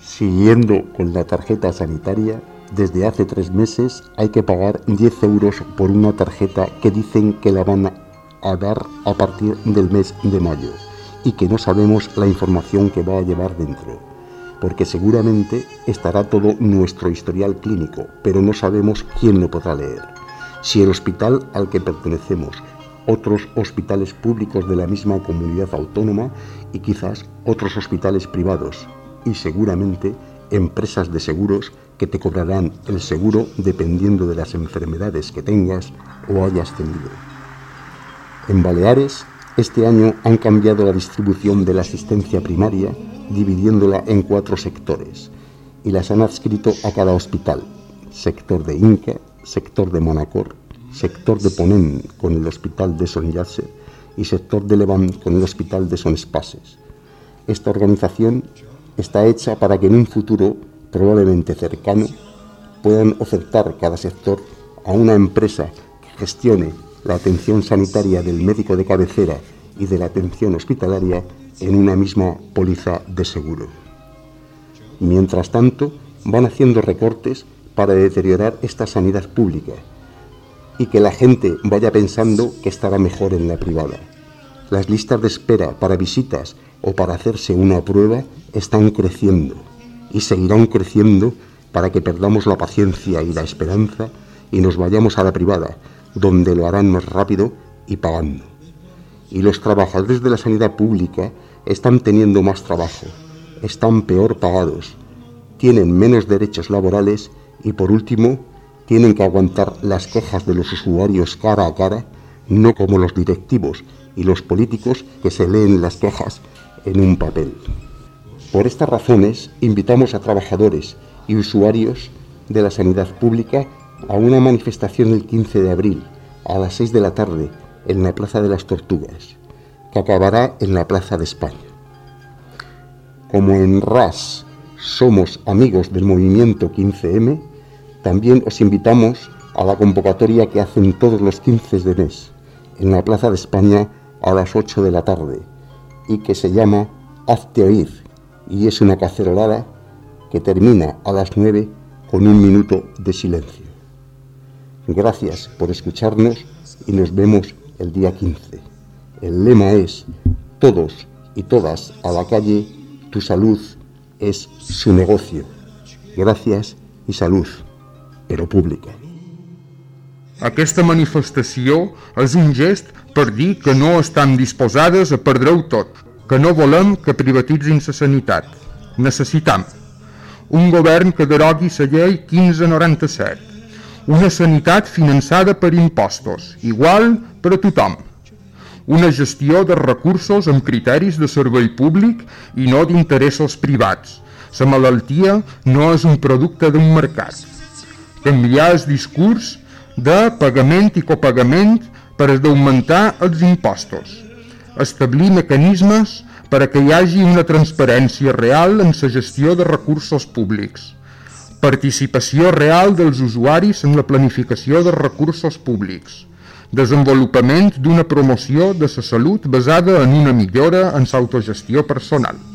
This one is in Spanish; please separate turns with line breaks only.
Siguiendo con la tarjeta sanitaria, desde hace 3 meses hay que pagar 10 euros por una tarjeta que dicen que la van a dar a partir del mes de mayo y que no sabemos la información que va a llevar dentro, porque seguramente estará todo nuestro historial clínico, pero no sabemos quién lo podrá leer. Si el hospital al que pertenecemos, otros hospitales públicos de la misma comunidad autónoma y quizás otros hospitales privados y seguramente empresas de seguros que te cobrarán el seguro dependiendo de las enfermedades que tengas o hayas tenido. En Baleares, este año han cambiado la distribución de la asistencia primaria, dividiéndola en 4 sectores, y las han adscrito a cada hospital: sector de Inca, sector de Manacor, sector de Ponent con el hospital de Son Llàtzer y sector de Levant con el hospital de Son Espases. Esta organización está hecha para que en un futuro probablemente cercano puedan ofertar cada sector a una empresa que gestione la atención sanitaria del médico de cabecera y de la atención hospitalaria en una misma póliza de seguro. Mientras tanto, van haciendo recortes para deteriorar esta sanidad pública y que la gente vaya pensando que estará mejor en la privada. Las listas de espera para visitas o para hacerse una prueba están creciendo y seguirán creciendo para que perdamos la paciencia y la esperanza y nos vayamos a la privada, donde lo harán más rápido y pagando. Y los trabajadores de la sanidad pública están teniendo más trabajo, están peor pagados, tienen menos derechos laborales y por último tienen que aguantar las quejas de los usuarios cara a cara, no como los directivos y los políticos que se leen las quejas en un papel. Por estas razones, invitamos a trabajadores y usuarios de la sanidad pública a una manifestación el 15 de abril a las 6 de la tarde en la Plaza de las Tortugas, que acabará en la Plaza de España. Como en RAS somos amigos del movimiento 15M, también os invitamos a la convocatoria que hacen todos los 15 de mes en la Plaza de España a las 8 de la tarde y que se llama Hazte Oír, y es una cacerolada que termina a las 9 con 1 minuto de silencio. Gracias por escucharnos y nos vemos el día 15. El lema es: todos y todas a la calle, tu salud es su negocio. Gracias i salut, però pública.
Aquesta manifestació és un gest per dir que no estan disposades a perdre-ho tot, que no volem que privatitzin la sanitat. Necessitam un govern que derogui la llei 1597, una sanitat finançada per impostos, igual per a tothom, una gestió de recursos amb criteris de servei públic i no d'interessos privats. La malaltia no és un producte d'un mercat. Canviar el discurs de pagament i copagament per d'augmentar els impostos. Establir mecanismes per a que hi hagi una transparència real en la gestió de recursos públics. Participació real dels usuaris en la planificació de recursos públics. Desenvolupament d'una promoció de la salut basada en una millora en l'autogestió personal.